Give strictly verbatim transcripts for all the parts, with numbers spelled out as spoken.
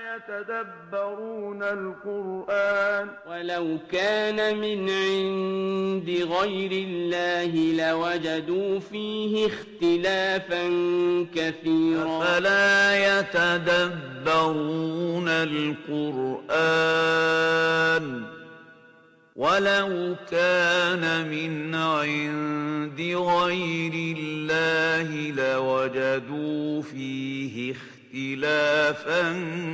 يتدبرون القرآن ولو كان من عند غير الله لوجدوا فيه اختلافا كثيرا أفلا يتدبرون القرآن ولو كان من عند غير الله لوجدوا فيه اختلافا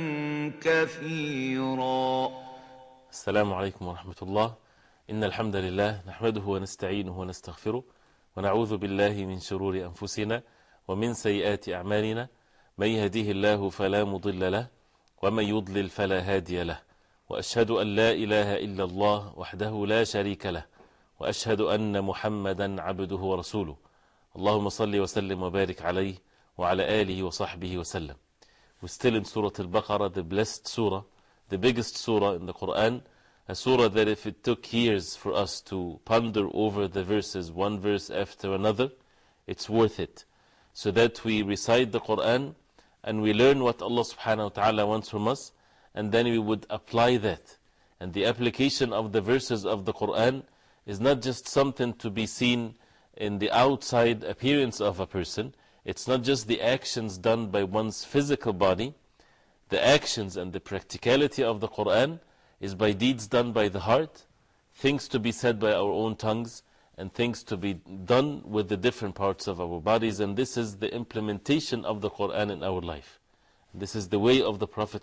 كثيرا. السلام عليكم ورحمة الله. إن الحمد لله نحمده ونستعينه ونستغفره ونعوذ بالله من شرور أنفسنا ومن سيئات أعمالنا. من يهديه الله فلا مضل له ومن يضلل فلا هادي له، وأشهد أن لا إله إلا الله وحده لا شريك له، وأشهد أن محمدا عبده ورسوله. اللهم صل وسلم وبارك عليه وعلى آله وصحبه وسلم. We're still in Surah Al-Baqarah, the blessed surah, the biggest surah in the Quran, a surah that if it took years for us to ponder over the verses one verse after another, it's worth it, so that we recite the Quran and we learn what Allah subhanahu wa ta'ala wants from us, and then we would apply that. And the application of the verses of the Quran is not just something to be seen in the outside appearance of a person. It's not just the actions done by one's physical body. The actions and the practicality of the Quran is by deeds done by the heart, things to be said by our own tongues, and things to be done with the different parts of our bodies. And this is the implementation of the Quran in our life. This is the way of the Prophet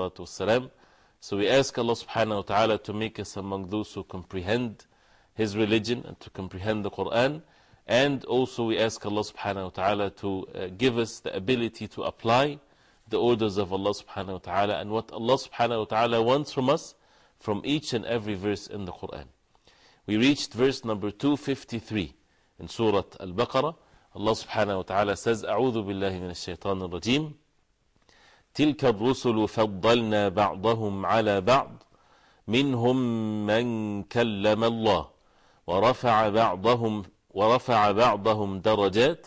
ﷺ. So we ask Allah subhanahu wa ta'ala to make us among those who comprehend His religion and to comprehend the Quran. And also we ask Allah subhanahu wa ta'ala to uh, give us the ability to apply the orders of Allah subhanahu wa ta'ala and what Allah subhanahu wa ta'ala wants from us from each and every verse in the Quran. We reached verse number two fifty-three in Surah Al-Baqarah. Allah subhanahu wa ta'ala says, أعوذ بالله من الشيطان الرجيم تلك الرسل فضلنا بعضهم على بعض منهم من كلم الله ورفع بعضهم ورفع بعضهم درجات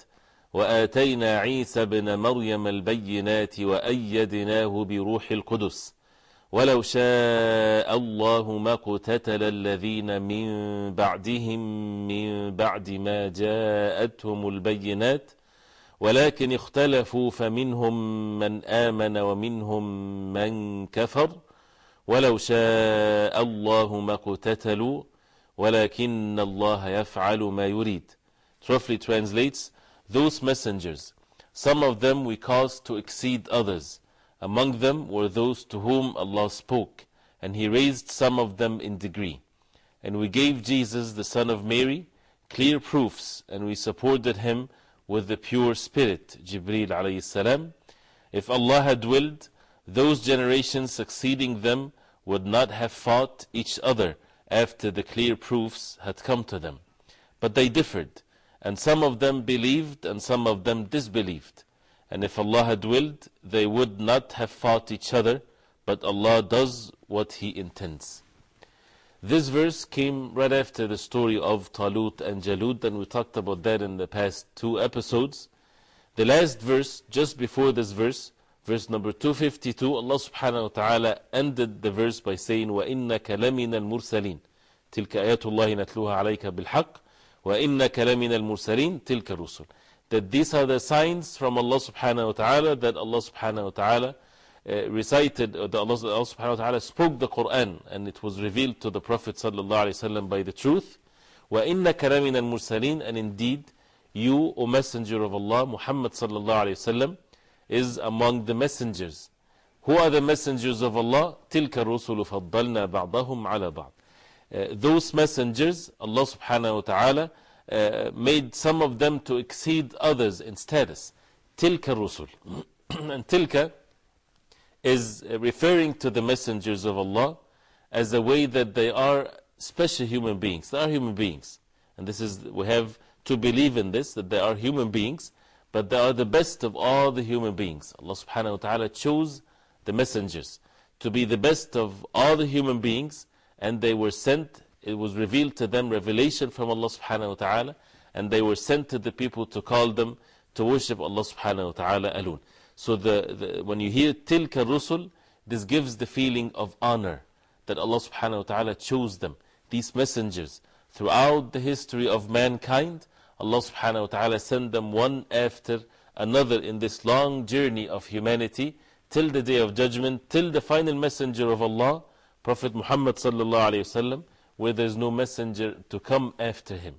وآتينا عيسى بن مريم البينات وأيدناه بروح القدس ولو شاء الله ما اقتتل الذين من بعدهم من بعد ما جاءتهم البينات ولكن اختلفوا فمنهم من آمن ومنهم من كفر ولو شاء الله ما اقتتلوا ولكن الله يفعل ما يريد. Roughly translates, those messengers, some of them we caused to exceed others. Among them were those to whom Allah spoke, and He raised some of them in degree. And we gave Jesus, the son of Mary, clear proofs, and we supported Him with the pure spirit, Jibreel alayhi salam. If Allah had willed, those generations succeeding them would not have fought each other after the clear proofs had come to them. But they differed, and some of them believed and some of them disbelieved. And if Allah had willed, they would not have fought each other, but Allah does what He intends. This verse came right after the story of Talut and Jalut, and we talked about that in the past two episodes. The last verse, just before this verse, verse number two fifty-two, Allah subhanahu wa ta'ala ended the verse by saying, وَإِنَّكَ لَمِنَ الْمُرْسَلِينَ تِلْكَ آيَاتُ اللَّهِ نَتْلُوهَا عَلَيْكَ بِالْحَقِّ وَإِنَّكَ لَمِنَ الْمُرْسَلِينَ تِلْكَ الرُّسُلِ. That these are the signs from Allah subhanahu wa ta'ala that Allah subhanahu wa ta'ala uh, recited, or that Allah, Allah subhanahu wa ta'ala spoke the Quran, and it was revealed to the Prophet sallallahu alayhi wa sallam by the truth. وَإِنَّكَ لَمِنَ الْمُرْسَلِينَ. And indeed, you, O Messenger of Allah, Muhammad sallallahu alayhi wa sallam, is among the messengers. Who are the messengers of Allah? تِلْكَ الرُّسُلُ فَضَّلْنَا بَعْضَهُمْ عَلَى بَعْضٍ. Uh, those messengers, Allah subhanahu wa ta'ala uh, made some of them to exceed others in status. تِلْكَ الرُّسُلُ. And tilka is referring to the messengers of Allah as a way that they are special human beings. They are human beings. And this is, we have to believe in this, that they are human beings, but they are the best of all the human beings. Allah subhanahu wa ta'ala chose the messengers to be the best of all the human beings, and they were sent, it was revealed to them revelation from Allah subhanahu wa ta'ala, and they were sent to the people to call them to worship Allah subhanahu wa ta'ala alone. So the, the, when you hear tilka rusul, this gives the feeling of honor that Allah subhanahu wa ta'ala chose them. These messengers, throughout the history of mankind, Allah subhanahu wa ta'ala sent them one after another in this long journey of humanity till the day of judgment, till the final messenger of Allah, Prophet Muhammad sallallahu alayhi wa sallam, where there is no messenger to come after him.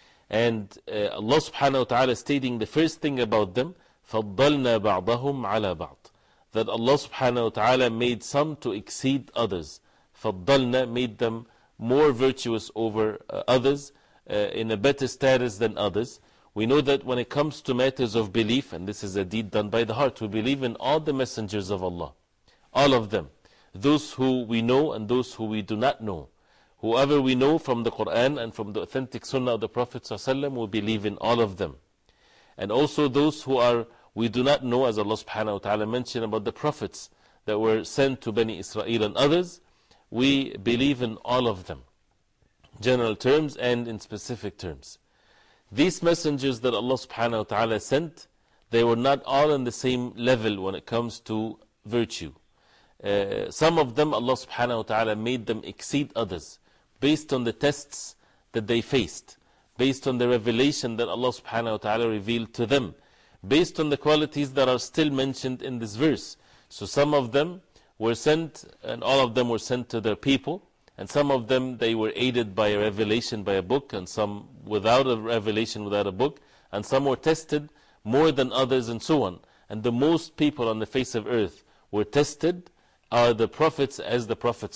And uh, Allah subhanahu wa ta'ala stating the first thing about them, فَضَّلْنَا بَعْضَهُمْ عَلَى بَعْضٍ, that Allah subhanahu wa ta'ala made some to exceed others. فَضَّلْنَا, made them more virtuous over uh, others, uh, in a better status than others. We know that when it comes to matters of belief, and this is a deed done by the heart, we believe in all the messengers of Allah. All of them. Those who we know and those who we do not know. Whoever we know from the Quran and from the authentic Sunnah of the Prophet ﷺ, we believe in all of them. And also those who are we do not know, as Allah subhanahu wa ta'ala mentioned about the prophets that were sent to Bani Israel and others, we believe in all of them. General terms and in specific terms. These messengers that Allah subhanahu wa ta'ala sent, they were not all on the same level when it comes to virtue. Uh, some of them, Allah subhanahu wa ta'ala made them exceed others based on the tests that they faced, based on the revelation that Allah subhanahu wa ta'ala revealed to them, based on the qualities that are still mentioned in this verse. So some of them were sent, and all of them were sent to their people, and some of them they were aided by a revelation, by a book, and some without a revelation, without a book, and some were tested more than others, and so on. And the most people on the face of earth were tested are the prophets, as the Prophet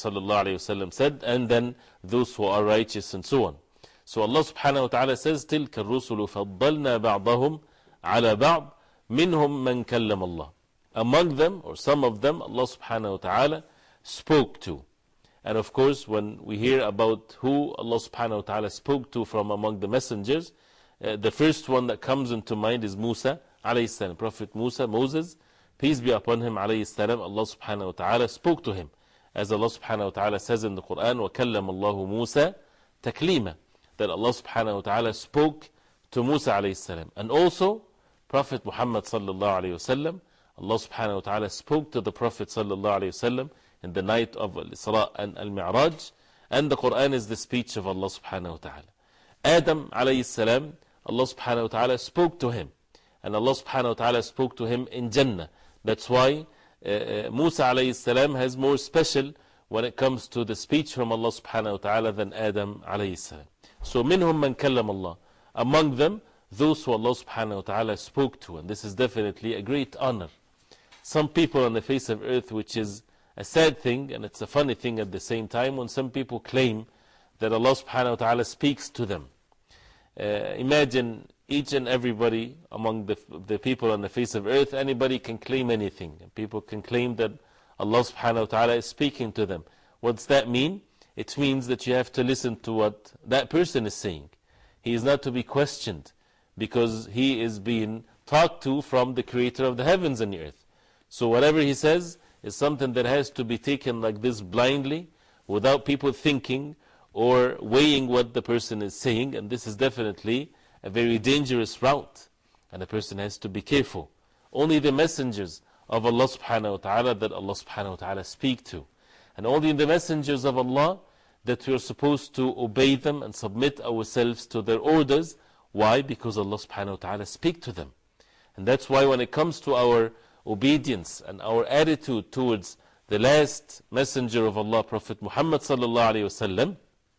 ﷺ said, and then those who are righteous, and so on. So Allah subhanahu wa ta'ala says, تِلْكَ الرُّسُلُ فَضَّلْنَا بَعْضَهُمْ عَلَى بَعْضٍ مِنْهُمْ مَنْ كَلَّمَ اللَّهِ. Among them, or some of them, Allah subhanahu wa ta'ala spoke to. And of course, when we hear about who Allah subhanahu wa ta'ala spoke to from among the messengers, uh, the first one that comes into mind is Musa alayhi salam. Prophet Musa, Moses, peace be upon him alayhi salam, Allah subhanahu wa ta'ala spoke to him. As Allah subhanahu wa ta'ala says in the Quran, وَكَلَّمَ اللَّهُ مُوسَى تَكْلِيمًا, that Allah subhanahu wa ta'ala spoke to Musa alayhi salam. And also, Prophet Muhammad sallallahu alayhi wa sallam, Allah subhanahu wa ta'ala spoke to the Prophet sallallahu alayhi wa sallam in the night of Al-Isra and Al-Mi'raj, and the Quran is the speech of Allah subhanahu wa ta'ala. Adam alayhi salam, Allah subhanahu wa ta'ala spoke to him, and Allah subhanahu wa ta'ala spoke to him in Jannah. That's why uh, Musa alayhi salam has more special when it comes to the speech from Allah subhanahu wa ta'ala than Adam alayhi salam. So, minhum man kallam Allah. Among them, those who Allah subhanahu wa ta'ala spoke to, and this is definitely a great honor. Some people on the face of earth, which is a sad thing, and it's a funny thing at the same time, when some people claim that Allah subhanahu wa ta'ala speaks to them. Uh, imagine each and everybody among the, the people on the face of earth, anybody can claim anything. And people can claim that Allah subhanahu wa ta'ala is speaking to them. What's that mean? It means that you have to listen to what that person is saying. He is not to be questioned, because he is being talked to from the creator of the heavens and the earth. So whatever he says is something that has to be taken like this blindly, without people thinking or weighing what the person is saying. And this is definitely a very dangerous route, and a person has to be careful. Only the messengers of Allah subhanahu wa ta'ala that Allah subhanahu wa ta'ala speak to, and only the messengers of Allah that we are supposed to obey them and submit ourselves to their orders. Why? Because Allah subhanahu wa ta'ala speak to them. And that's why when it comes to our obedience and our attitude towards the last messenger of Allah, Prophet Muhammad sallallahu alayhi wa sallam,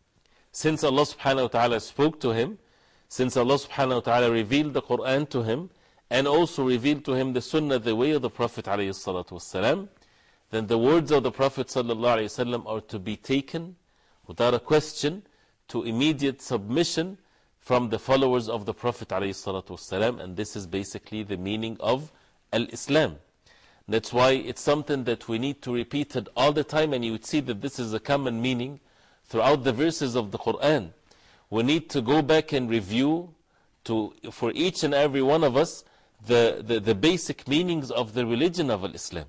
since Allah subhanahu wa ta'ala spoke to him, since Allah subhanahu wa ta'ala revealed the Quran to him, and also revealed to him the Sunnah, the way of the Prophet alayhi salatu wasalam, then the words of the Prophet sallallahu alayhi wa sallam are to be taken without a question, to immediate submission from the followers of the Prophet alayhi salatu wasalam. And this is basically the meaning of Al-Islam. That's why it's something that we need to repeat it all the time, and you would see that this is a common meaning throughout the verses of the Quran. We need to go back and review to, for each and every one of us, the, the, the basic meanings of the religion of Al-Islam.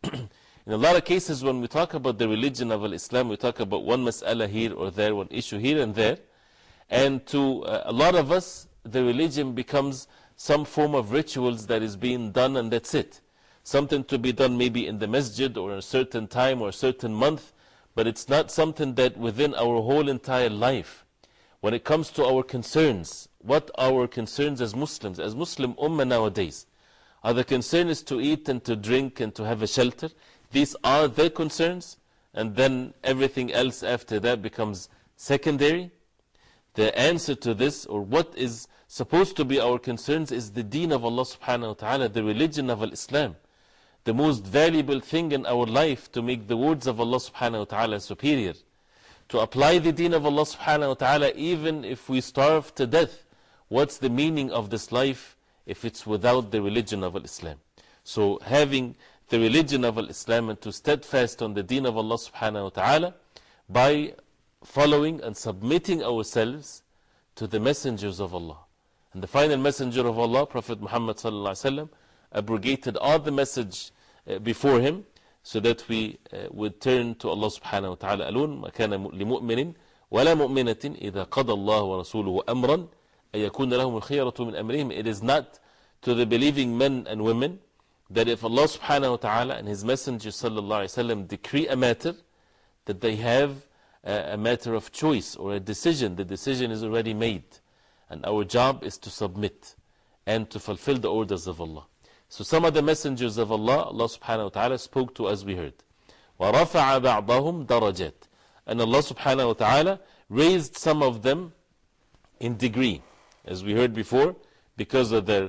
In a lot of cases, when we talk about the religion of Al-Islam, we talk about one mas'ala here or there, one issue here and there. And to uh, a lot of us, the religion becomes some form of rituals that is being done, and that's it. something to be done maybe in the masjid or a certain time or a certain month, but it's not something that within our whole entire life. When it comes to our concerns, what are our concerns as Muslims, as Muslim Ummah nowadays? Are the concern is to eat and to drink and to have a shelter? These are their concerns, and then everything else after that becomes secondary? The answer to this, or what is supposed to be our concerns, is the deen of Allah subhanahu wa ta'ala, the religion of Islam. The most valuable thing in our life to make the words of Allah subhanahu wa ta'ala superior. To apply the deen of Allah subhanahu wa ta'ala even if we starve to death. What's the meaning of this life if it's without the religion of Islam? So having the religion of Islam and to steadfast on the deen of Allah subhanahu wa ta'ala by following and submitting ourselves to the messengers of Allah. And the final messenger of Allah, Prophet Muhammad sallallahu alaihi wasallam, abrogated all the message uh, before him, so that we uh, would turn to Allah subhanahu wa ta'ala alone. ما كان لمؤمن ولا مؤمنة إذا قضى الله ورسوله أمرا أن يكون لهم الخيرة من أمرهم. It is not to the believing men and women that if Allah subhanahu wa ta'ala and His Messenger sallallahu alaihi wasallam decree a matter, that they have a, a matter of choice or a decision. The decision is already made, and our job is to submit and to fulfill the orders of Allah. So some of the messengers of Allah, Allah subhanahu wa ta'ala spoke to as we heard. وَرَفَعَ بَعْضَهُمْ دَرَجَاتٍ. And Allah subhanahu wa ta'ala raised some of them in degree, as we heard before, because of their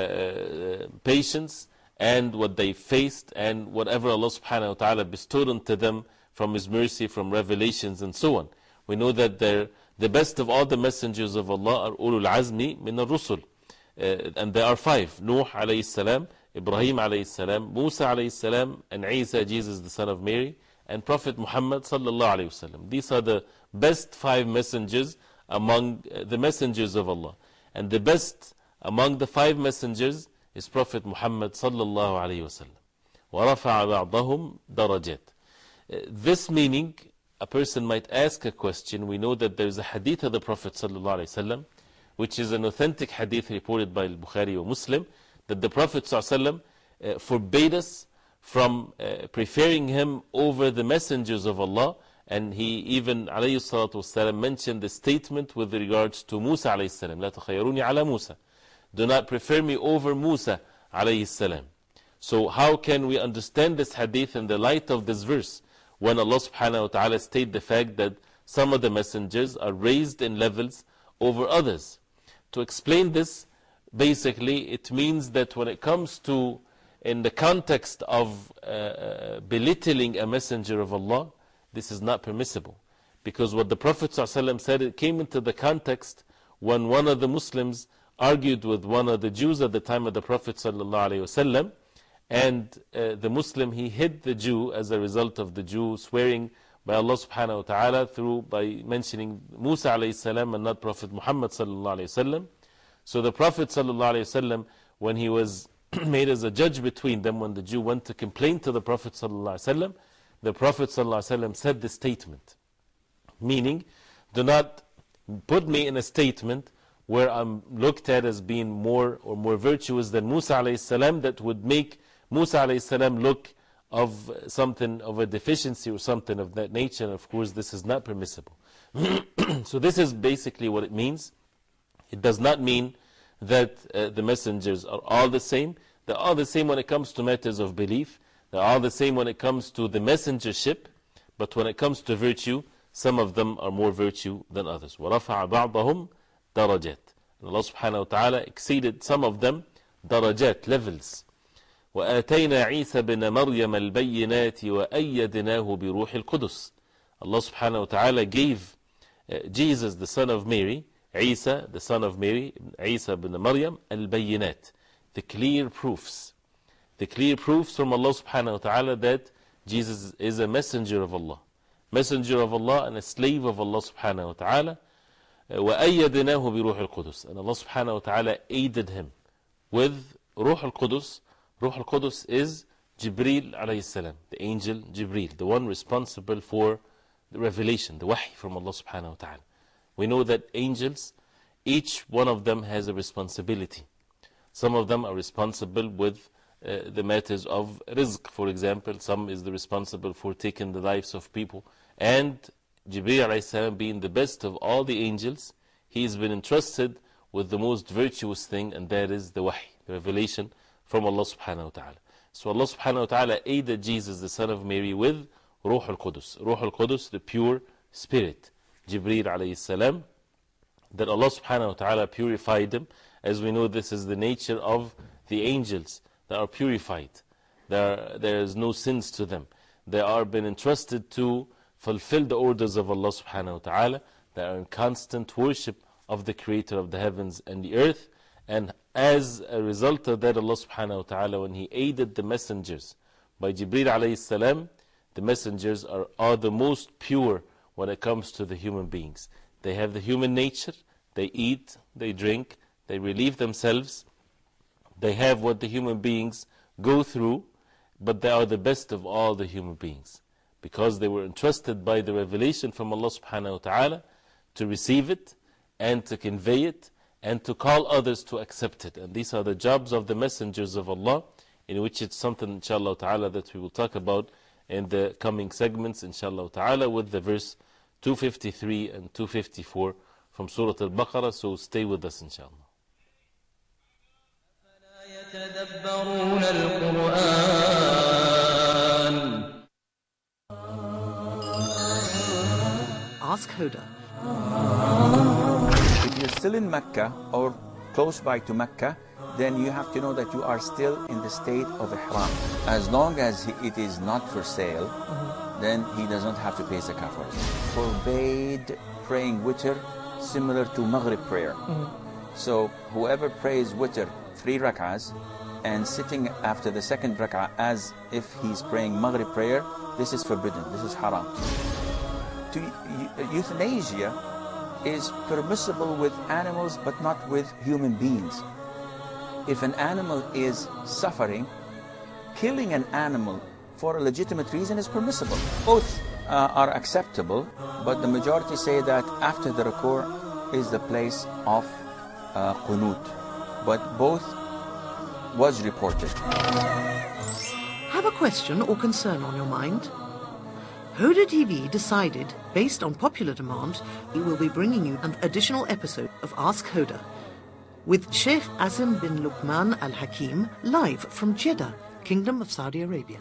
uh, patience and what they faced and whatever Allah subhanahu wa ta'ala bestowed unto them from His mercy, from revelations and so on. We know that the best of all the messengers of Allah are ulul azmi min ar-rusul. Uh, and there are five: Nuh alayhi salam, Ibrahim alayhi salam, Musa alayhi salam, and Isa, Jesus the son of Mary, and Prophet Muhammad sallallahu alayhi wasallam. These are the best five messengers among uh, the messengers of Allah. And the best among the five messengers is Prophet Muhammad sallallahu alayhi wasallam. وَرَفَعَ بَعْضَهُمْ دَرَجَاتٍ. uh, This meaning, a person might ask a question. We know that there is a hadith of the Prophet sallallahu alayhi wasallam, which is an authentic hadith reported by Bukhari or Muslim, that the Prophet ﷺ uh, forbade us from uh, preferring him over the messengers of Allah. And he even alayhi salatu wasalam mentioned the statement with regards to Musa alayhi salam, لا تخيروني على موسى, do not prefer me over Musa alayhi salam. So how can we understand this hadith in the light of this verse, when Allah subhanahu wa ta'ala state the fact that some of the messengers are raised in levels over others? To explain this, basically, it means that when it comes to, in the context of uh, belittling a messenger of Allah, this is not permissible. Because what the Prophet ﷺ said, it came into the context when one of the Muslims argued with one of the Jews at the time of the Prophet ﷺ, and uh, the Muslim, he hid the Jew as a result of the Jew swearing by Allah subhanahu wa ta'ala through, by mentioning Musa alayhi salam and not Prophet Muhammad sallallahu alayhi wasallam. So the Prophet sallallahu alayhi wasallam, when he was made as a judge between them, when the Jew went to complain to the Prophet sallallahu alayhi wasallam, the Prophet sallallahu alayhi wasallam said this statement, meaning, do not put me in a statement where I'm looked at as being more or more virtuous than Musa alayhi salam, that would make Musa alayhi salam look of something of a deficiency or something of that nature. And of course, this is not permissible. So this is basically what it means. It does not mean that uh, the messengers are all the same. They're all the same when it comes to matters of belief. They're all the same when it comes to the messengership. But when it comes to virtue, some of them are more virtue than others. وَرَفَعَ بَعْضَهُمْ دَرَجَاتٍ. And Allah subhanahu wa ta'ala exceeded some of them darajat, levels. وآتينا عيسى بن مريم البينات وأيدناه بروح القدس. Allah subhanahu wa ta'ala gave uh, Jesus the son of Mary, Isa the son of Mary, Isa bin Maryam, al-bayinat, the clear proofs. The clear proofs from Allah subhanahu wa ta'ala that Jesus is a messenger of Allah. Messenger of Allah and a slave of Allah subhanahu wa ta'ala. وَأَيَّدْنَاهُ بِرُوحِ الْقُدُسِ. And Allah subhanahu wa ta'ala aided him with Ruh al-Qudus. Ruh al-Qudus is Jibreel alayhi salam, the angel Jibreel, the one responsible for the revelation, the wahy from Allah subhanahu wa ta'ala. We know that angels, each one of them has a responsibility. Some of them are responsible with uh, the matters of rizq, for example. Some is the responsible for taking the lives of people. And Jibreel alayhi salam, being the best of all the angels, he has been entrusted with the most virtuous thing, and that is the wahy, the revelation from Allah subhanahu wa ta'ala. So Allah subhanahu wa ta'ala aided Jesus, the son of Mary, with Ruh al-Qudus. Ruh al-Qudus, the pure spirit. Jibreel alayhi salam, that Allah subhanahu wa ta'ala purified him. As we know, this is the nature of the angels that are purified. There, there is no sins to them. They are been entrusted to fulfill the orders of Allah subhanahu wa ta'ala. They are in constant worship of the creator of the heavens and the earth. And as a result of that, Allah subhanahu wa ta'ala, when He aided the messengers by Jibreel alayhi salam, the messengers are, are the most pure when it comes to the human beings. They have the human nature, they eat, they drink, they relieve themselves, they have what the human beings go through, but they are the best of all the human beings, because they were entrusted by the revelation from Allah subhanahu wa ta'ala to receive it and to convey it and to call others to accept it. And these are the jobs of the messengers of Allah, in which it's something, inshallah ta'ala, that we will talk about in the coming segments, inshallah ta'ala, with the verse two fifty-three and two fifty-four from Surah Al-Baqarah. So stay with us, inshallah. Ask Huda. If you're still in Mecca or close by to Mecca, then you have to know that you are still in the state of Ihram. As long as it is not for sale, mm-hmm. then he does not have to pay zakah for it. Forbade praying witr similar to Maghrib prayer. Mm-hmm. So whoever prays witr three rak'ahs and sitting after the second rak'ah as if he's praying Maghrib prayer, this is forbidden, this is haram. To, euthanasia is permissible with animals but not with human beings. If an animal is suffering, killing an animal for a legitimate reason is permissible. Both uh, are acceptable, but the majority say that after the ruku' is the place of uh, qunut. But both was reported. Have a question or concern on your mind? Huda T V decided, based on popular demand, we will be bringing you an additional episode of Ask Huda, with Sheikh Azim bin Luqman Al Hakim, live from Jeddah, Kingdom of Saudi Arabia.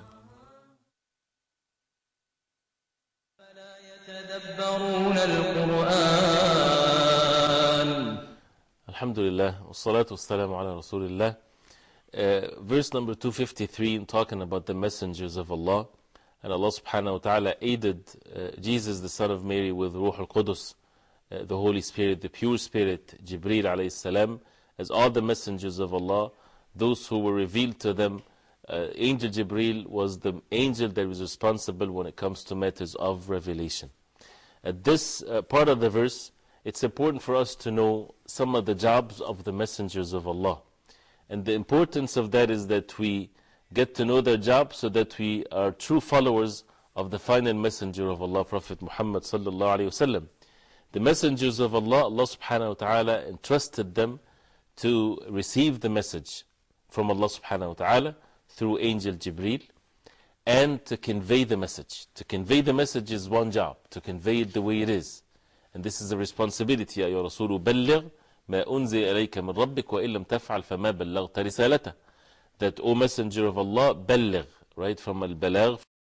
Alhamdulillah, wassalatu wassalamu ala Rasulillah. Uh, verse number two fifty-three, talking about the messengers of Allah. And Allah subhanahu wa ta'ala aided uh, Jesus, the son of Mary, with Ruh al-Qudus, uh, the Holy Spirit, the pure Spirit, Jibreel alayhi salam, as all the messengers of Allah, those who were revealed to them. Uh, Angel Jibreel was the angel that was responsible when it comes to matters of revelation. At this uh, part of the verse, it's important for us to know some of the jobs of the messengers of Allah. And the importance of that is that we get to know their job so that we are true followers of the final messenger of Allah, Prophet Muhammad sallallahu alayhi wa sallam. The messengers of Allah, Allah subhanahu wa ta'ala entrusted them to receive the message from Allah subhanahu wa ta'ala through Angel Jibreel, and to convey the message. To convey the message is one job, to convey it the way it is. And this is a responsibility. يا رسول بلغ ما أنزل إليك من ربك وإن لم تفعل فما بلغت رسالته. That, O Messenger of Allah, بلغ, right, from al-balagh,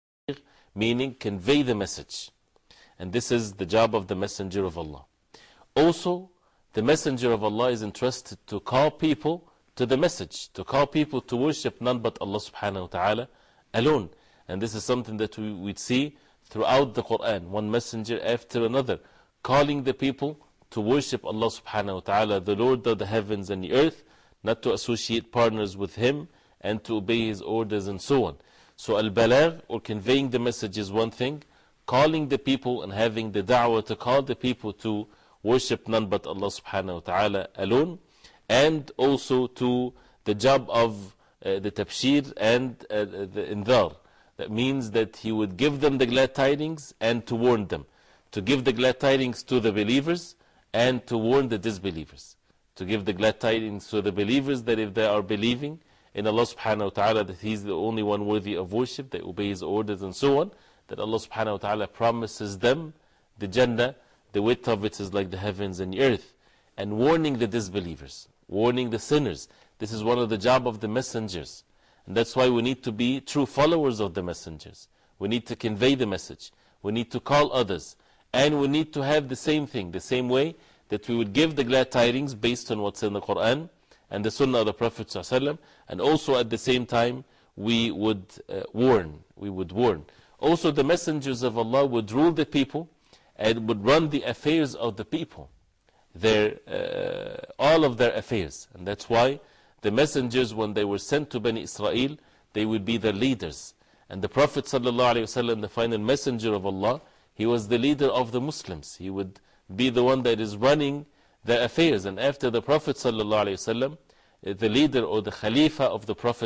meaning convey the message. And this is the job of the Messenger of Allah. Also, the Messenger of Allah is entrusted to call people to the message, to call people to worship none but Allah subhanahu wa ta'ala alone. And this is something that we would see throughout the Quran, one messenger after another, calling the people to worship Allah subhanahu wa ta'ala, the Lord of the heavens and the earth, not to associate partners with Him, and to obey His orders and so on. So al-balagh, or conveying the message, is one thing. Calling the people and having the da'wah to call the people to worship none but Allah subhanahu wa ta'ala alone. And also to the job of uh, the tabshir and uh, the indhar. That means that he would give them the glad tidings and to warn them. To give the glad tidings to the believers and to warn the disbelievers. To give the glad tidings to the believers that if they are believing in Allah subhanahu wa ta'ala that He is the only one worthy of worship, they obey His orders and so on, that Allah subhanahu wa ta'ala promises them the Jannah, the width of it is like the heavens and the earth, and warning the disbelievers, warning the sinners. This is one of the job of the messengers, and that's why we need to be true followers of the messengers. We need to convey the message, we need to call others, and we need to have the same thing, the same way that we would give the glad tidings based on what's in the Quran and the Sunnah of the Prophet ﷺ, and also at the same time we would uh, warn, we would warn. Also the messengers of Allah would rule the people and would run the affairs of the people, their, uh, all of their affairs. And that's why the messengers, when they were sent to Bani Israel, they would be the leaders. And the Prophet ﷺ, the final messenger of Allah, he was the leader of the Muslims. He would be the one that is running their affairs. And after the Prophet ﷺ, the leader or the Khalifa of the Prophet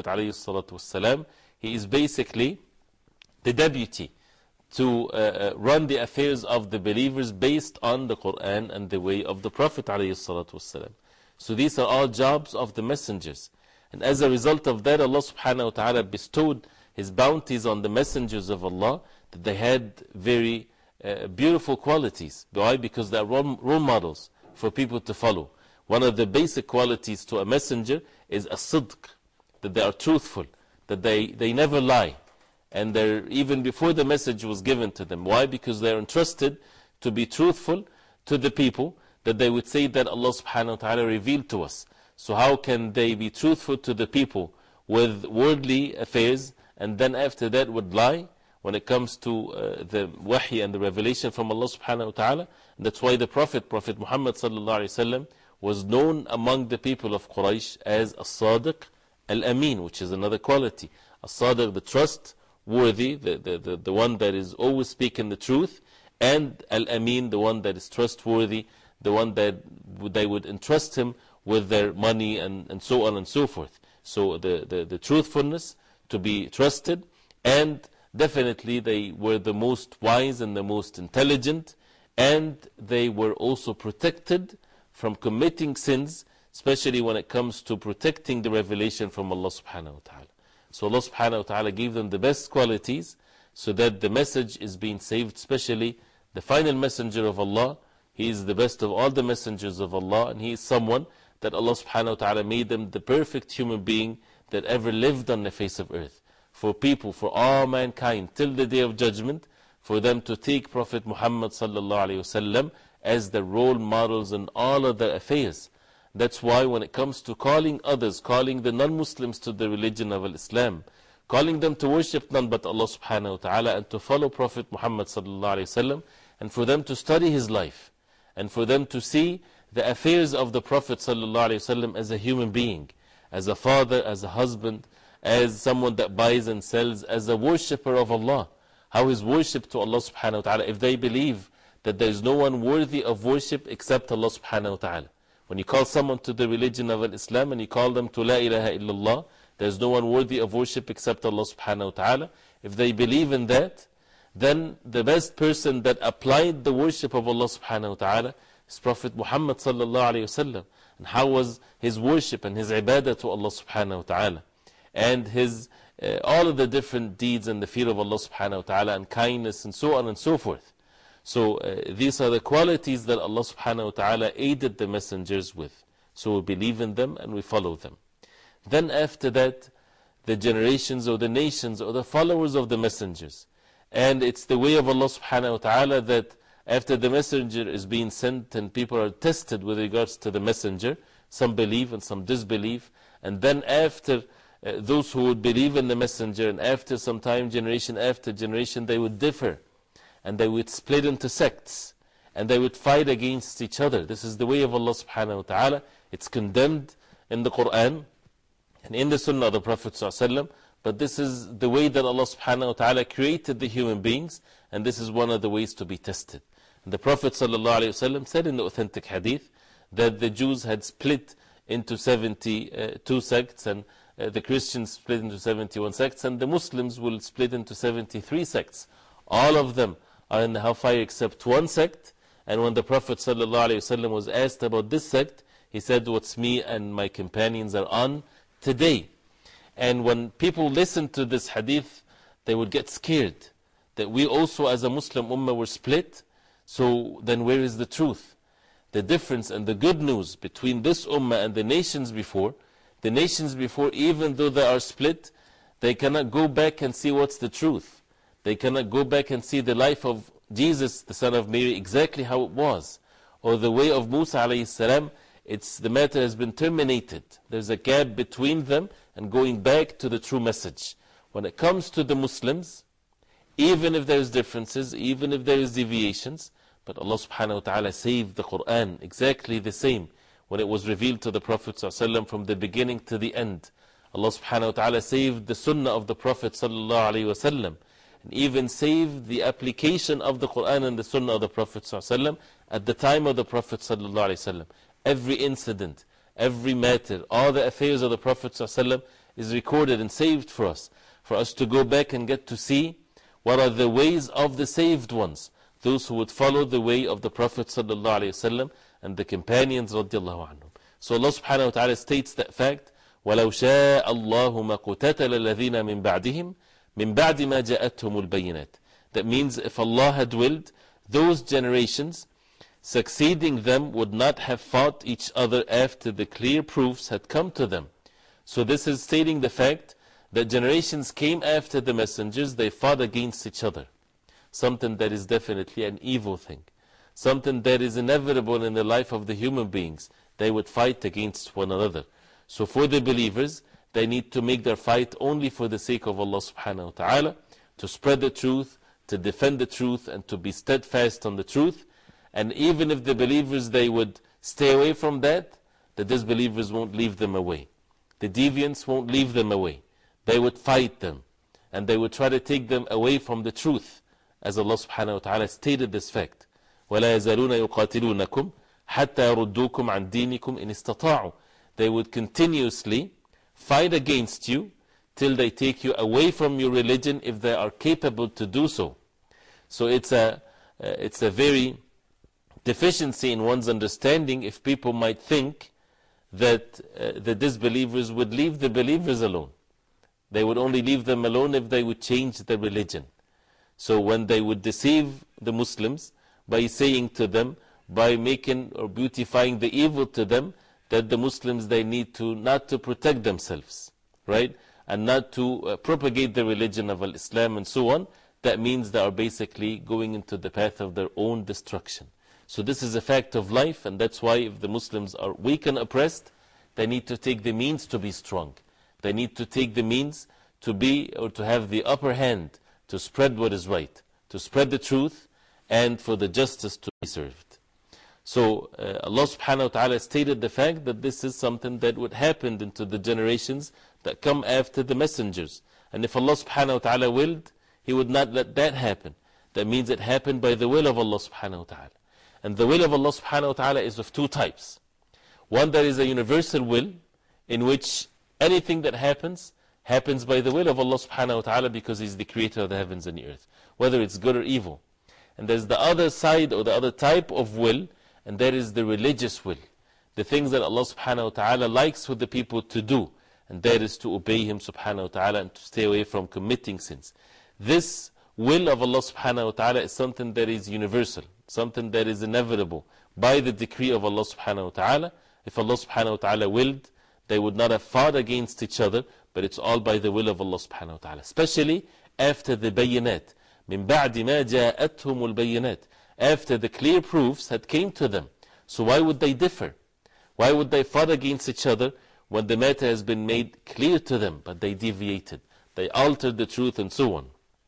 ﷺ, he is basically the deputy to uh, run the affairs of the believers based on the Quran and the way of the Prophet ﷺ. So these are all jobs of the messengers. And as a result of that, Allah subhanahu wa ta'ala bestowed His bounties on the messengers of Allah, that they had very uh, beautiful qualities. Why? Because they are role, role models for people to follow. One of the basic qualities to a messenger is a sidq, that they are truthful, that they, they never lie. And they're, even before the message was given to them. Why? Because they're entrusted to be truthful to the people, that they would say that Allah subhanahu wa ta'ala revealed to us. So how can they be truthful to the people with worldly affairs, and then after that would lie when it comes to uh, the wahy and the revelation from Allah subhanahu wa ta'ala? And that's why the Prophet, Prophet Muhammad sallallahu alayhi wa sallam, was known among the people of Quraysh as As-Sadiq Al-Amin, which is another quality. As-Sadiq, the trust worthy, the, the, the, the one that is always speaking the truth, and Al-Amin, the one that is trustworthy, the one that they would entrust him with their money and, and so on and so forth. So the, the, the truthfulness, to be trusted, and definitely they were the most wise and the most intelligent, and they were also protected from committing sins, especially when it comes to protecting the revelation from Allah subhanahu wa ta'ala. So Allah subhanahu wa ta'ala gave them the best qualities so that the message is being saved, especially the final messenger of Allah. He is the best of all the messengers of Allah, and he is someone that Allah subhanahu wa ta'ala made them the perfect human being that ever lived on the face of earth. For people, for all mankind, till the day of judgment, for them to take Prophet Muhammad sallallahu alayhi wa sallam as the role models in all of their affairs. That's why when it comes to calling others, calling the non-Muslims to the religion of Islam, calling them to worship none but Allah subhanahu wa ta'ala, and to follow Prophet Muhammad sallallahu alayhi wa sallam, and for them to study his life, and for them to see the affairs of the Prophet sallallahu alayhi wa sallam as a human being, as a father, as a husband, as someone that buys and sells, as a worshipper of Allah. How is worship to Allah subhanahu wa ta'ala if they believe that there is no one worthy of worship except Allah subhanahu wa ta'ala? When you call someone to the religion of Islam and you call them to La ilaha illallah, there is no one worthy of worship except Allah subhanahu wa ta'ala. If they believe in that, then the best person that applied the worship of Allah subhanahu wa ta'ala is Prophet Muhammad sallallahu alayhi wa sallam. And how was his worship and his ibadah to Allah subhanahu wa ta'ala? And his, uh, all of the different deeds and the fear of Allah subhanahu wa ta'ala and kindness and so on and so forth. So uh, these are the qualities that Allah subhanahu wa ta'ala aided the messengers with. So we believe in them and we follow them. Then after that, the generations or the nations or the followers of the messengers. And it's the way of Allah subhanahu wa ta'ala that after the messenger is being sent and people are tested with regards to the messenger, some believe and some disbelieve. And then after uh, those who would believe in the messenger, and after some time, generation after generation, they would differ. And they would split into sects, and they would fight against each other. This is the way of Allah subhanahu wa ta'ala. It's condemned in the Quran and in the Sunnah of the Prophet sallallahu alaihi wasallam. But this is the way that Allah subhanahu wa ta'ala created the human beings, and this is one of the ways to be tested. And the Prophet sallallahu alaihi wasallam said in the authentic hadith that the Jews had split into seventy-two sects, and uh, the Christians split into seventy-one sects, and the Muslims will split into seventy-three sects. All of them are in the hellfire except one sect. And when the Prophet ﷺ was asked about this sect, he said, "What's me and my companions are on today." And when people listen to this hadith, they would get scared that we also as a Muslim ummah were split. So then where is the truth? The difference and the good news between this ummah and the nations before, the nations before, even though they are split, they cannot go back and see what's the truth. They cannot go back and see the life of Jesus, the son of Mary, exactly how it was. Or the way of Musa alayhi salam, it's, the matter has been terminated. There's a gap between them and going back to the true message. When it comes to the Muslims, even if there's differences, even if there is deviations, but Allah subhanahu wa ta'ala saved the Quran exactly the same when it was revealed to the Prophet ﷺ from the beginning to the end. Allah subhanahu wa ta'ala saved the sunnah of the Prophet sallallahu alayhi wa sallam, and even saved the application of the Quran and the sunnah of the Prophet ﷺ at the time of the Prophet sallallahu alayhi wa sallam. Every incident, every matter, all the affairs of the Prophet ﷺ is recorded and saved for us, for us to go back and get to see what are the ways of the saved ones, those who would follow the way of the Prophet sallallahu alayhi wa sallam and the companions radiallahu anhum. So Allah subhanahu wa ta'ala states that fact, وَلَوْ شَاءَ اللَّهُ مَا قُتَتَلَ الَّذِينَ مِن بَعْدِهِمْ مِن بَعْدِ مَا جَاءَتْهُمُ الْبَيِّنَاتِ. That means if Allah had willed, those generations succeeding them would not have fought each other after the clear proofs had come to them. So this is stating the fact that generations came after the messengers, they fought against each other. Something that is definitely an evil thing. Something that is inevitable in the life of the human beings. They would fight against one another. So for the believers, they need to make their fight only for the sake of Allah subhanahu wa ta'ala, to spread the truth, to defend the truth, and to be steadfast on the truth. And even if the believers, they would stay away from that, the disbelievers won't leave them away. The deviants won't leave them away. They would fight them, and they would try to take them away from the truth, as Allah subhanahu wa ta'ala stated this fact. وَلَا يَزَالُونَ يُقَاتِلُونَكُمْ حَتَّى يَرُدُّوكُمْ عَنْ دِينِكُمْ إِنِ اسْتَطَاعُوا. They would continuously fight against you till they take you away from your religion if they are capable to do so. So it's a, uh, it's a very deficiency in one's understanding if people might think that uh, the disbelievers would leave the believers alone. They would only leave them alone if they would change their religion. So when they would deceive the Muslims by saying to them, by making or beautifying the evil to them, that the Muslims, they need to not to protect themselves, right? And not to uh, propagate the religion of Islam and so on, that means they are basically going into the path of their own destruction. So this is a fact of life, and that's why if the Muslims are weak and oppressed, they need to take the means to be strong. They need to take the means to be, or to have the upper hand, to spread what is right, to spread the truth, and for the justice to be served. So uh, Allah subhanahu wa ta'ala stated the fact that this is something that would happen into the generations that come after the messengers. And if Allah subhanahu wa ta'ala willed, He would not let that happen. That means it happened by the will of Allah subhanahu wa ta'ala. And the will of Allah subhanahu wa ta'ala is of two types. One, that is a universal will, in which anything that happens, happens by the will of Allah subhanahu wa ta'ala, because He's the creator of the heavens and the earth, whether it's good or evil. And there's the other side, or the other type of will, and that is the religious will. The things that Allah subhanahu wa ta'ala likes for the people to do, and that is to obey Him subhanahu wa ta'ala and to stay away from committing sins. This will of Allah subhanahu wa ta'ala is something that is universal, something that is inevitable by the decree of Allah subhanahu wa ta'ala. If Allah subhanahu wa ta'ala willed, they would not have fought against each other, but it's all by the will of Allah subhanahu wa ta'ala. Especially after the bayinat. من بعد ما جاءتهم البينات. After the clear proofs had came to them. So why would they differ? Why would they fight against each other when the matter has been made clear to them? But they deviated. They altered the truth and so on.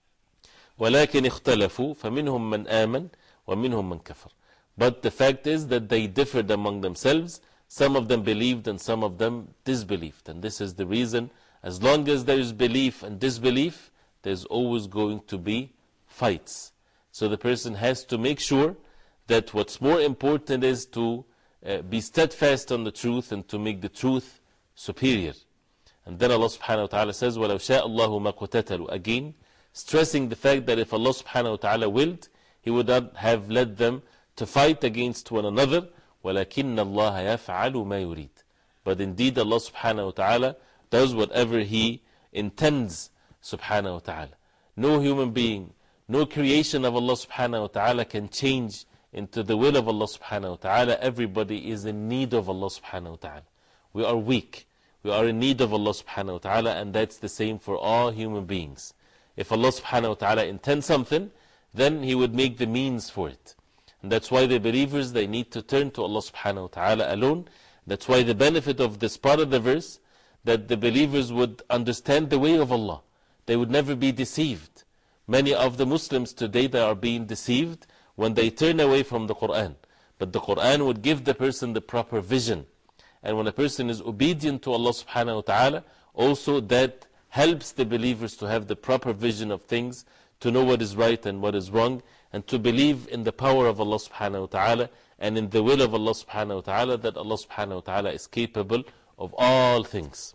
ولكن اختلفوا فمنهم من آمن ومنهم من كفر. But the fact is that they differed among themselves. Some of them believed and some of them disbelieved. And this is the reason, as long as there is belief and disbelief, there's always going to be fights. So the person has to make sure that what's more important is to uh, be steadfast on the truth and to make the truth superior. And then Allah subhanahu wa ta'ala says, وَلَوْ شَاءَ اللَّهُ مَا قُتَتَلُوا. Again, stressing the fact that if Allah subhanahu wa ta'ala willed, He would not have led them to fight against one another. وَلَكِنَّ اللَّهَ يَفْعَلُ مَا يُرِيدُ. But indeed Allah subhanahu wa ta'ala does whatever He intends, subhanahu wa ta'ala. No human being, no creation of Allah subhanahu wa ta'ala can change into the will of Allah subhanahu wa ta'ala. Everybody is in need of Allah subhanahu wa ta'ala. We are weak. We are in need of Allah subhanahu wa ta'ala, and that's the same for all human beings. If Allah subhanahu wa ta'ala intends something, then He would make the means for it. And that's why the believers, they need to turn to Allah subhanahu wa ta'ala alone. That's why the benefit of this part of the verse, that the believers would understand the way of Allah. They would never be deceived. Many of the Muslims today, they are being deceived when they turn away from the Quran. But the Quran would give the person the proper vision. And when a person is obedient to Allah subhanahu wa ta'ala, also that helps the believers to have the proper vision of things, to know what is right and what is wrong, and to believe in the power of Allah subhanahu wa ta'ala and in the will of Allah subhanahu wa ta'ala, that Allah subhanahu wa ta'ala is capable of all things.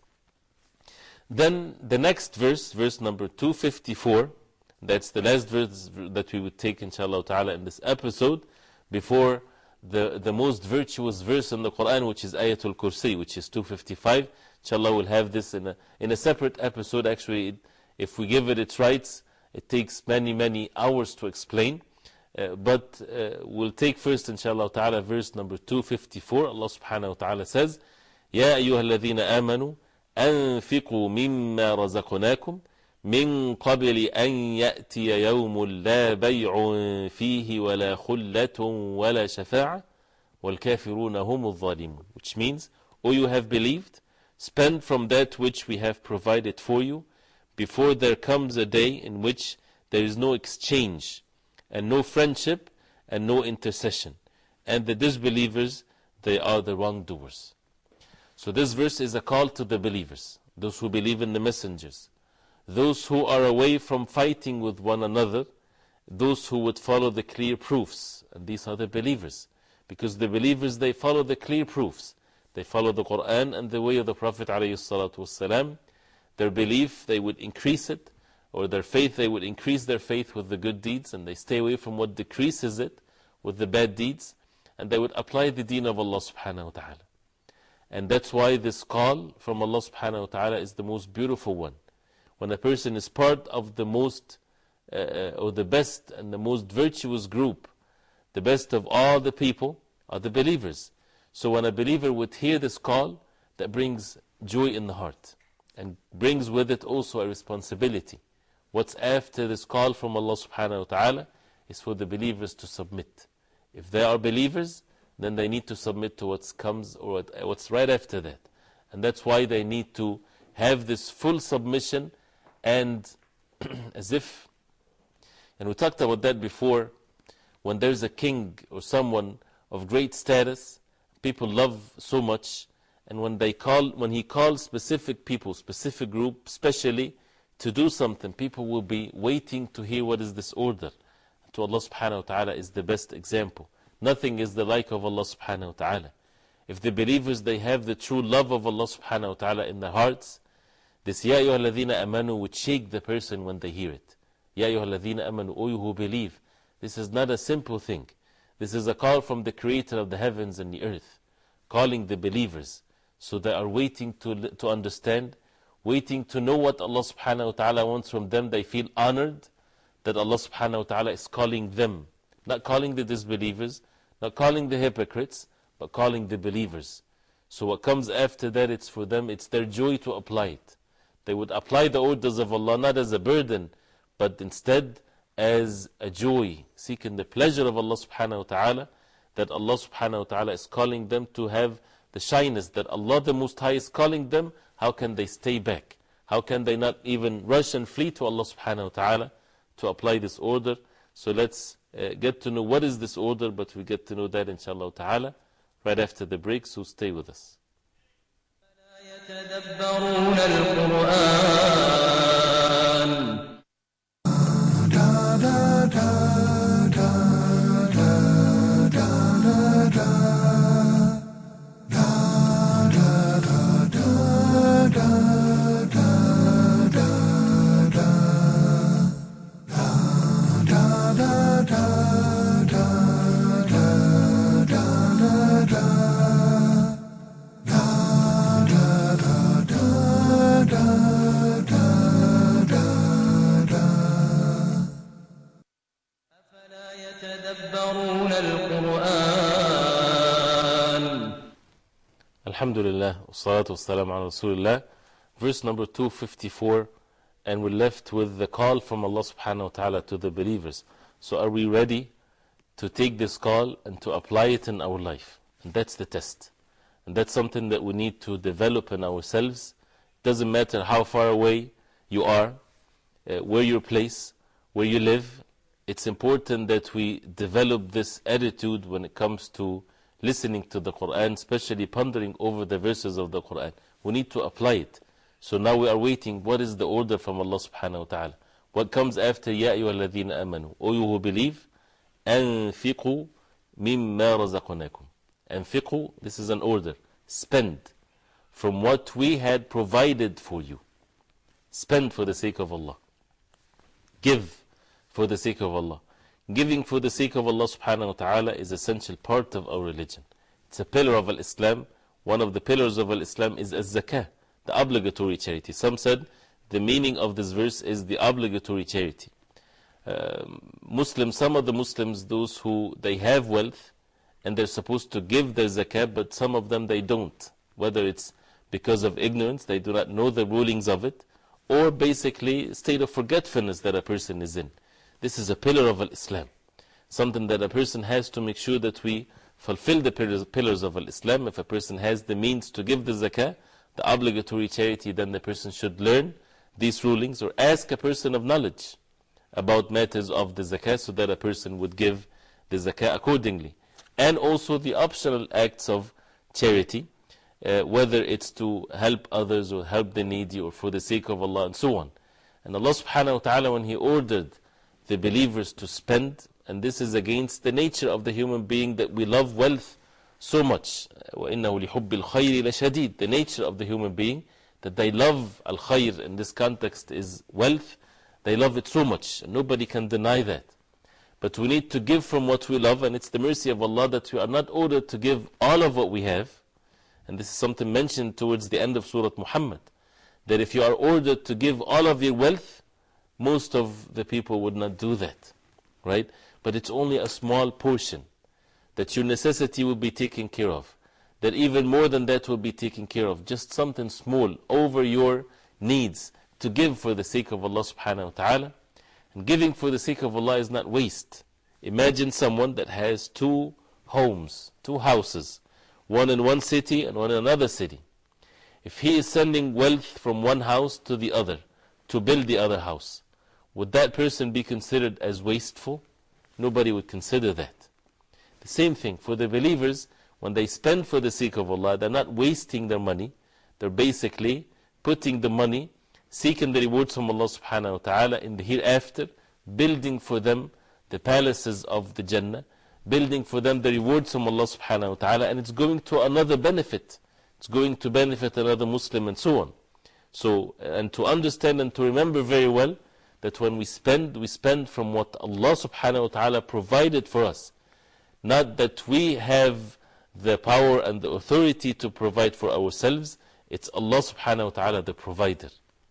Then the next verse, verse number two fifty-four, that's the last verse that we would take inshallah ta'ala in this episode, before the, the most virtuous verse in the Quran, which is Ayatul Kursi, which is two fifty-five. Inshallah we'll have this in a, in a separate episode. Actually, it, if we give it its rights, it takes many, many hours to explain. Uh, but uh, we'll take first, inshallah ta'ala, verse number two fifty-four. Allah subhanahu wa ta'ala says, يَا أَيُّهَا الَّذِينَ آمَنُوا أَنفِقُوا مِمَّا رَزَقْنَاكُمْ مِنْ قَبْلِ أَنْ يَأْتِيَ يَوْمٌ لَا بَيْعٌ فِيهِ وَلَا خُلَّةٌ وَلَا شَفَاعَةٌ وَالْكَافِرُونَ هُمُ الظَّالِمُونَ. Which means, O you have believed, spend from that which we have provided for you, before there comes a day in which there is no exchange, and no friendship, and no intercession. And the disbelievers, they are the wrongdoers. So this verse is a call to the believers, those who believe in the messengers, those who are away from fighting with one another, those who would follow the clear proofs. And these are the believers, because the believers, they follow the clear proofs. They follow the Quran and the way of the Prophet ﷺ. Their belief, they would increase it, or their faith, they would increase their faith with the good deeds, and they stay away from what decreases it with the bad deeds, and they would apply the deen of Allah subhanahu wa ta'ala. And that's why this call from Allah subhanahu wa ta'ala is the most beautiful one. When a person is part of the most, uh, or the best and the most virtuous group, the best of all the people are the believers. So when a believer would hear this call, that brings joy in the heart, and brings with it also a responsibility. What's after this call from Allah subhanahu wa ta'ala is for the believers to submit. If they are believers, then they need to submit to what comes, or what's right after that. And that's why they need to have this full submission, and as if, and we talked about that before, when there's a king or someone of great status, people love so much, and when they call, when he calls specific people, specific group, specially to do something, people will be waiting to hear what is this order. To Allah subhanahu wa ta'ala is the best example. Nothing is the like of Allah subhanahu wa ta'ala. If the believers, they have the true love of Allah subhanahu wa ta'ala in their hearts, this Ya ayyuha alladhina amanu would shake the person when they hear it. Ya ayyuha alladhina amanu, O you who believe. This is not a simple thing. This is a call from the Creator of the heavens and the earth, calling the believers. So they are waiting to, to understand, waiting to know what Allah subhanahu wa ta'ala wants from them. They feel honored that Allah subhanahu wa ta'ala is calling them, not calling the disbelievers, not calling the hypocrites, but calling the believers. So what comes after that, it's for them, it's their joy to apply it. They would apply the orders of Allah not as a burden, but instead as a joy, seeking the pleasure of Allah subhanahu wa ta'ala, that Allah subhanahu wa ta'ala is calling them to have the shyness, that Allah the Most High is calling them. How can they stay back? How can they not even rush and flee to Allah subhanahu wa ta'ala to apply this order? So let's uh, get to know what is this order, but we get to know that inshallah ta'ala right after the break, so stay with us. يتدبرون القرآن da da da يتدبرون القرآن. Alhamdulillah, wassalatu wassalamu ala Rasulullah. Verse number two fifty-four, and we're left with the call from Allah subhanahu wa ta'ala to the believers. So are we ready to take this call and to apply it in our life? And that's the test. And that's something that we need to develop in ourselves. Doesn't matter how far away you are, uh, where your place, where you live. It's important that we develop this attitude when it comes to listening to the Quran, especially pondering over the verses of the Quran. We need to apply it. So now we are waiting. What is the order from Allah subhanahu wa ta'ala? What comes after Ya ayyuhalladhina amanu? O you who believe, أنفقوا مما رزقناكم. أنفقوا, this is an order. Spend from what we had provided for you. Spend for the sake of Allah. Give for the sake of Allah. Giving for the sake of Allah subhanahu wa ta'ala is an essential part of our religion. It's a pillar of Al-Islam. One of the pillars of Al-Islam is Az-Zakah, the obligatory charity. Some said the meaning of this verse is the obligatory charity. Um, Muslims, some of the Muslims, those who they have wealth and they're supposed to give their zakah, but some of them they don't. Whether it's because of ignorance, they do not know the rulings of it, or basically a state of forgetfulness that a person is in. This is a pillar of Islam. Something that a person has to make sure that we fulfill the pillars, pillars of Islam. If a person has the means to give the zakah, the obligatory charity, then the person should learn these rulings or ask a person of knowledge about matters of the zakah so that a person would give the zakah accordingly. And also the optional acts of charity, uh, whether it's to help others or help the needy or for the sake of Allah and so on. And Allah subhanahu wa ta'ala, when He ordered the believers to spend, and this is against the nature of the human being that we love wealth so much. وَإِنَّهُ لِحُبِّ الْخَيْرِ لَشَدِيدٌ. The nature of the human being, that they love al-khayr in this context is wealth. They love it so much, and nobody can deny that. But we need to give from what we love, and it's the mercy of Allah that we are not ordered to give all of what we have. And this is something mentioned towards the end of Surah Muhammad, that if you are ordered to give all of your wealth, most of the people would not do that, right? But it's only a small portion, that your necessity will be taken care of, that even more than that will be taken care of, just something small over your needs to give for the sake of Allah subhanahu wa ta'ala. And giving for the sake of Allah is not waste. Imagine someone that has two homes, two houses, one in one city and one in another city. If he is sending wealth from one house to the other to build the other house, would that person be considered as wasteful? Nobody would consider that. The same thing for the believers, when they spend for the sake of Allah, they're not wasting their money. They're basically putting the money, seeking the rewards from Allah subhanahu wa ta'ala in the hereafter, building for them the palaces of the Jannah, building for them the rewards from Allah subhanahu wa ta'ala, and it's going to another benefit. It's going to benefit another Muslim and so on. So, and to understand and to remember very well that when we spend, we spend from what Allah subhanahu wa ta'ala provided for us. Not that we have the power and the authority to provide for ourselves. It's Allah subhanahu wa ta'ala the provider.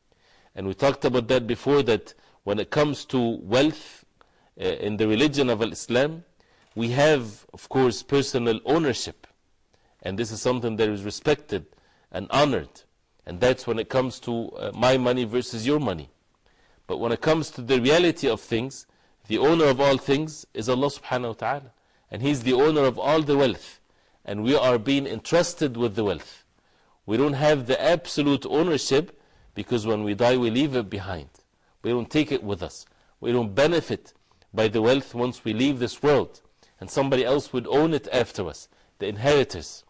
And we talked about that before, that when it comes to wealth uh, in the religion of Islam, we have, of course, personal ownership. And this is something that is respected and honored. And that's when it comes to uh, my money versus your money. But when it comes to the reality of things, the owner of all things is Allah subhanahu wa ta'ala. And He's the owner of all the wealth. And we are being entrusted with the wealth. We don't have the absolute ownership, because when we die we leave it behind. We don't take it with us. We don't benefit by the wealth once we leave this world. And somebody else would own it after us, the inheritors.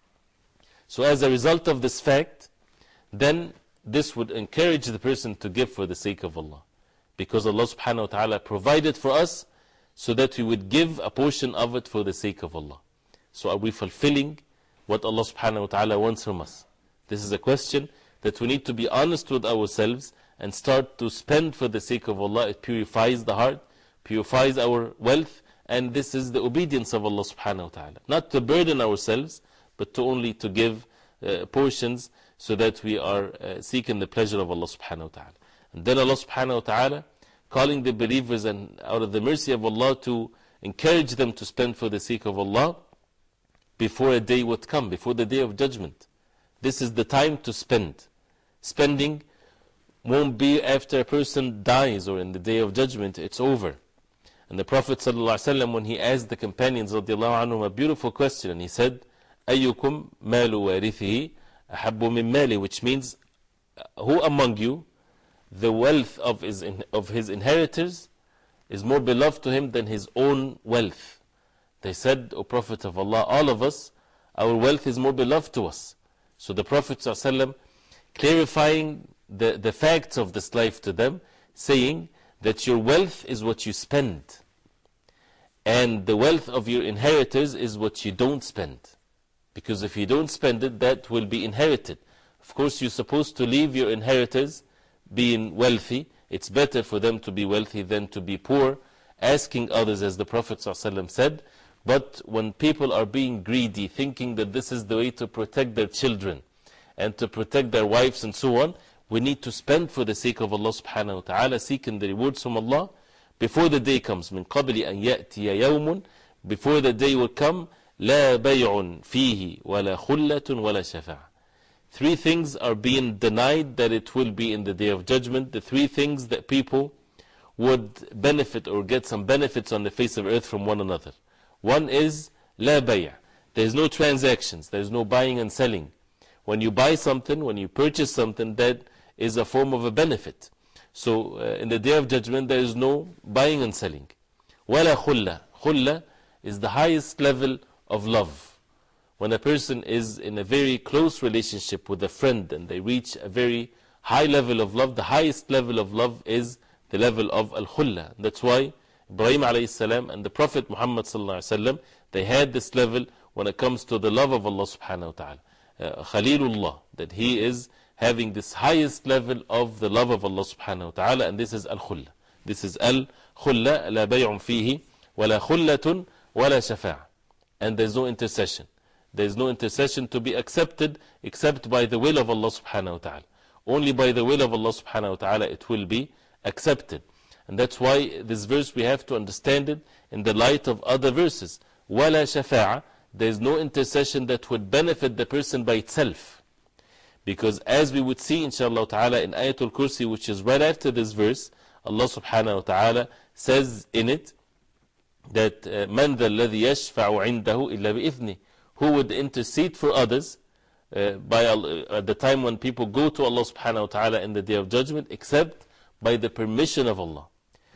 So as a result of this fact, then this would encourage the person to give for the sake of Allah. Because Allah subhanahu wa ta'ala provided for us so that we would give a portion of it for the sake of Allah. So are we fulfilling what Allah subhanahu wa ta'ala wants from us? This is a question that we need to be honest with ourselves and start to spend for the sake of Allah. It purifies the heart, purifies our wealth, and this is the obedience of Allah subhanahu wa ta'ala. Not to burden ourselves, but to only to give uh, portions so that we are uh, seeking the pleasure of Allah subhanahu wa ta'ala. And then Allah subhanahu wa ta'ala calling the believers, and out of the mercy of Allah, to encourage them to spend for the sake of Allah before a day would come, before the day of judgment. This is the time to spend. Spending won't be after a person dies or in the day of judgment, it's over. And the Prophet ﷺ, when he asked the companions radiallahu anhum a beautiful question, and he said, أَيُّكُمْ مَالُ وَارِثِهِ أَحَبُّ مِنْ مَالِهِ, which means, who among you, the wealth of his, of his inheritors is more beloved to him than his own wealth? They said, O Prophet of Allah, all of us, our wealth is more beloved to us. So the Prophet ﷺ, clarifying the, the facts of this life to them, saying that your wealth is what you spend, and the wealth of your inheritors is what you don't spend. Because if you don't spend it, that will be inherited. Of course, you're supposed to leave your inheritors being wealthy. It's better for them to be wealthy than to be poor, asking others, as the Prophet ﷺ said. But when people are being greedy, thinking that this is the way to protect their children and to protect their wives and so on, we need to spend for the sake of Allah subhanahu wa ta'ala, seeking the rewards from Allah before the day comes. مِن قَبْلِ أَن يَأْتِيَ يَوْمٌ, before the day will come, لَا بَيْعٌ فِيهِ وَلَا خُلَّةٌ وَلَا شَفَاعٌ. Three things are being denied that it will be in the day of judgment. The three things that people would benefit or get some benefits on the face of earth from one another. One is لا بيع. There is no transactions, there is no buying and selling. When you buy something, when you purchase something, that is a form of a benefit. So uh, in the day of judgment, there is no buying and selling. وَلَا خُلَّة. Khulla is the highest level of love. When a person is in a very close relationship with a friend and they reach a very high level of love, the highest level of love is the level of al-khulla. That's why Ibrahim alayhi salam and the Prophet Muhammad sallallahu alayhi wa sallam, they had this level when it comes to the love of Allah subhanahu wa ta'ala. Uh, Khalilullah, that he is having this highest level of the love of Allah subhanahu wa ta'ala, and this is al-khulla. This is al-khulla, la bay'un fihi, wa la khullatun, wa la shafa'a. And there is no intercession. There is no intercession to be accepted except by the will of Allah subhanahu wa ta'ala. Only by the will of Allah subhanahu wa ta'ala it will be accepted. And that's why this verse we have to understand it in the light of other verses. وَلَا شَفَاعَ. There is no intercession that would benefit the person by itself. Because as we would see inshallah ta'ala in Ayatul Kursi, which is right after this verse, Allah subhanahu wa ta'ala says in it that مَنْ ذَا الَّذِي يَشْفَعُ عِنْدَهُ إِلَّا بِإِذْنِهِ. Who would intercede for others uh, by, uh, at the time when people go to Allah subhanahu wa ta'ala in the day of judgment, except by the permission of Allah.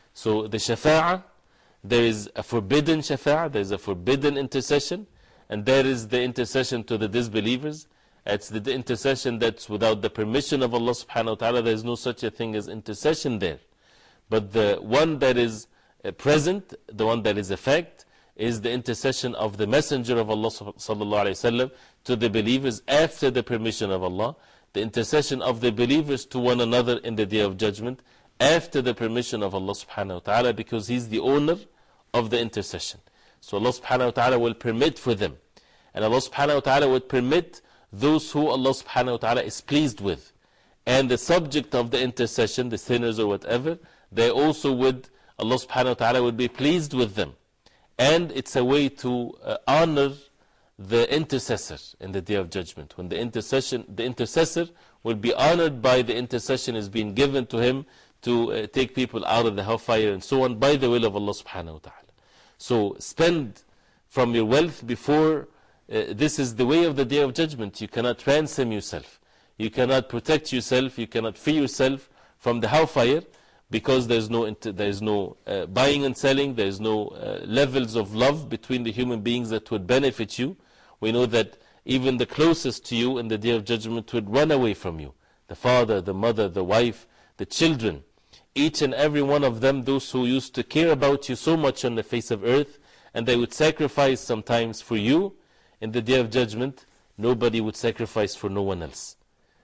So the shafa'ah, there is a forbidden shafa'ah, there is a forbidden intercession, and there is the intercession to the disbelievers. It's the intercession that's without the permission of Allah subhanahu wa ta'ala. There is no such a thing as intercession there. But the one that is present, the one that is a fact, is the intercession of the Messenger of Allah sallallahu alayhi wa sallam to the believers after the permission of Allah. The intercession of the believers to one another in the day of judgment after the permission of Allah subhanahu wa ta'ala, because He's the owner of the intercession. So Allah subhanahu wa ta'ala will permit for them. And Allah subhanahu wa ta'ala would permit those who Allah subhanahu wa ta'ala is pleased with. And the subject of the intercession, the sinners or whatever, they also would, Allah subhanahu wa ta'ala would be pleased with them. And it's a way to uh, honor the intercessor in the day of judgment. When the intercession, the intercessor will be honored by the intercession is being given to him to uh, take people out of the hellfire and so on by the will of Allah subhanahu wa ta'ala. So spend from your wealth before, uh, this is the way of the day of judgment. You cannot ransom yourself. You cannot protect yourself. You cannot free yourself from the hellfire, because there's no, there's no uh, buying and selling, there's no uh, levels of love between the human beings that would benefit you. We know that even the closest to you in the day of judgment would run away from you. The father, the mother, the wife, the children, each and every one of them, those who used to care about you so much on the face of earth, and they would sacrifice sometimes for you, in the day of judgment, nobody would sacrifice for no one else.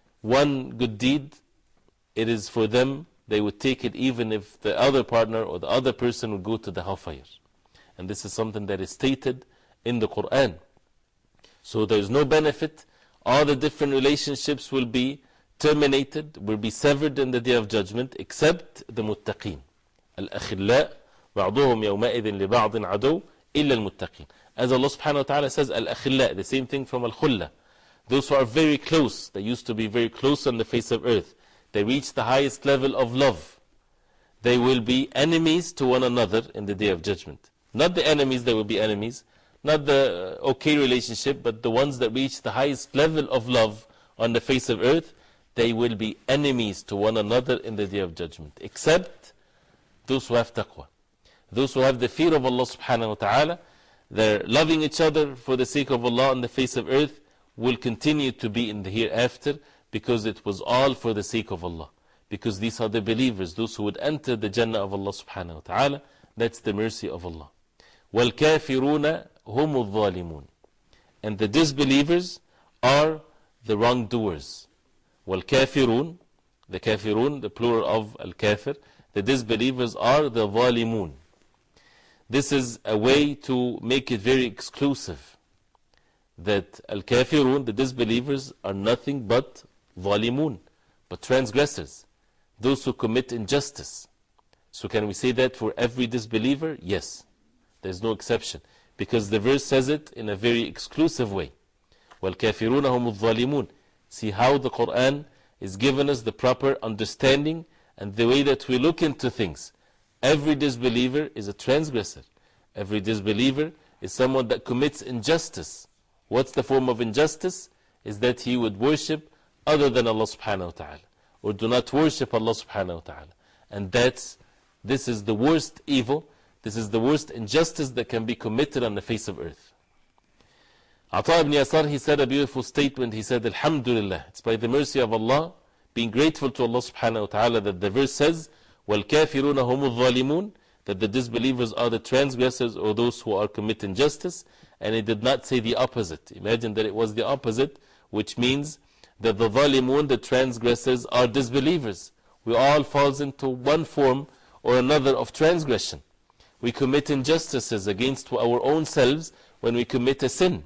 One good deed, it is for them. They would take it even if the other partner or the other person would go to the hellfire. And this is something that is stated in the Quran. So there is no benefit. All the different relationships will be terminated, will be severed in the day of judgment, except the muttaqeen. Al-akhilla بعضهم يومئذ لبعض عدو إلا المتقين. As Allah subhanahu wa ta'ala says, Al-Akhilla, the same thing from Al-Khulla. Those who are very close, they used to be very close on the face of earth. They reach the highest level of love. They will be enemies to one another in the Day of Judgment. Not the enemies that will be enemies, not the okay relationship, but the ones that reach the highest level of love on the face of earth, they will be enemies to one another in the Day of Judgment, except those who have taqwa. Those who have the fear of Allah subhanahu wa ta'ala, they're loving each other for the sake of Allah on the face of earth, will continue to be in the hereafter, because it was all for the sake of Allah. Because these are the believers, those who would enter the Jannah of Allah subhanahu wa ta'ala. That's the mercy of Allah. وَالْكَافِرُونَ هُمُ الظَّالِمُونَ. And the disbelievers are the wrongdoers. وَالْكَافِرُونَ, the kafirun, the plural of al-kafir, the disbelievers are the ظالمون. This is a way to make it very exclusive, that al-kafirun, the disbelievers, are nothing but ظالمون, but transgressors, those who commit injustice. So can we say that for every disbeliever? Yes, there's no exception, because the verse says it in a very exclusive way. وَالْكَافِرُونَ هُمُ الظَّالِمُونَ. See how the Quran is giving us the proper understanding and the way that we look into things. Every disbeliever is a transgressor. Every disbeliever is someone that commits injustice. What's the form of injustice? Is that he would worship other than Allah subhanahu wa ta'ala, or do not worship Allah subhanahu wa ta'ala. And that's, this is the worst evil, this is the worst injustice that can be committed on the face of earth. Ata ibn Yasar, he said a beautiful statement. He said, Alhamdulillah, it's by the mercy of Allah, being grateful to Allah subhanahu wa ta'ala, that the verse says, وَالْكَافِرُونَ هُمُ الظَّالِمُونَ, that the disbelievers are the transgressors, or those who are committing injustice. And it did not say the opposite. Imagine that it was the opposite, which means that the ظالمون, the transgressors, are disbelievers. We all falls into one form or another of transgression. We commit injustices against our own selves when we commit a sin.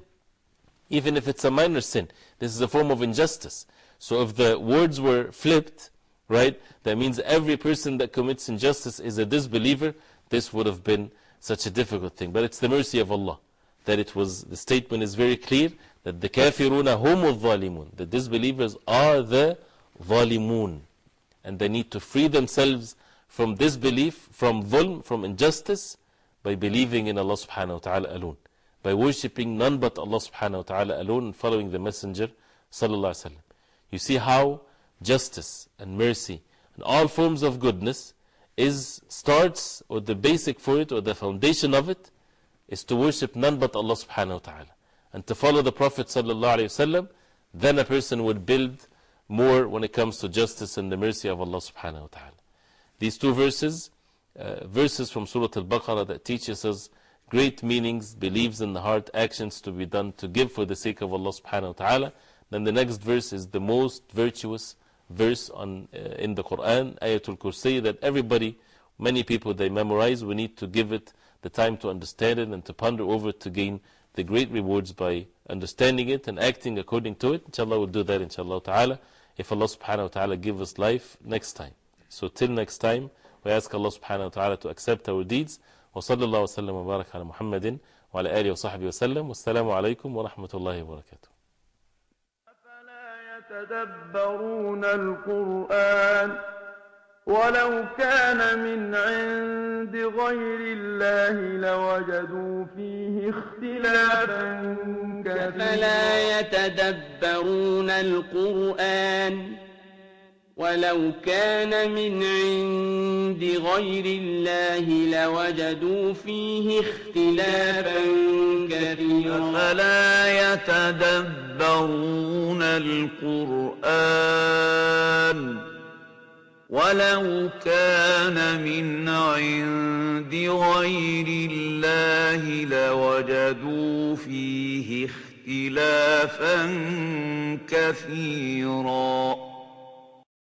Even if it's a minor sin, this is a form of injustice. So if the words were flipped, right, that means every person that commits injustice is a disbeliever. This would have been such a difficult thing. But it's the mercy of Allah that it was, the statement is very clear, that the kafiruna humu dhalimun, the disbelievers are the dhalimun, and they need to free themselves from disbelief, from dhulm, from injustice, by believing in Allah subhanahu wa ta'ala alone, by worshipping none but Allah subhanahu wa ta'ala alone, and following the Messenger sallallahu alaihi wasallam. You see how justice and mercy and all forms of goodness is, starts, or the basic for it, or the foundation of it, is to worship none but Allah subhanahu wa ta'ala, and to follow the Prophet sallallahu alayhi wa sallam. Then a person would build more when it comes to justice and the mercy of Allah subhanahu wa ta'ala. These two verses, uh, verses from Surah Al-Baqarah, that teaches us great meanings, beliefs in the heart, actions to be done to give for the sake of Allah subhanahu wa ta'ala. Then the next verse is the most virtuous verse on, uh, in the Quran, Ayatul Kursi, that everybody, many people, they memorize. We need to give it the time to understand it and to ponder over it, to gain the great rewards by understanding it and acting according to it. Inshallah, we'll do that, inshallah ta'ala, if Allah subhanahu wa ta'ala give us life next time. So till next time, we ask Allah subhanahu wa ta'ala to accept our deeds. Wa sallallahu wa sallam wa barak ala Muhammadin wa ala alihi wa sahbihi wa sallam. Wassalamu alaikum wa rahmatullahi wa barakatuh. يتدبرون القرآن ولو كان من عند غير الله لوجدوا فيه اختلافا كثيرا فلا يتدبرون القرآن ولو كان من عند غير الله لوجدوا فيه اختلافا كثيرا فلا يتدبرون القرآن ولو كان من عند غير الله لوجدوا فيه اختلافا كثيرا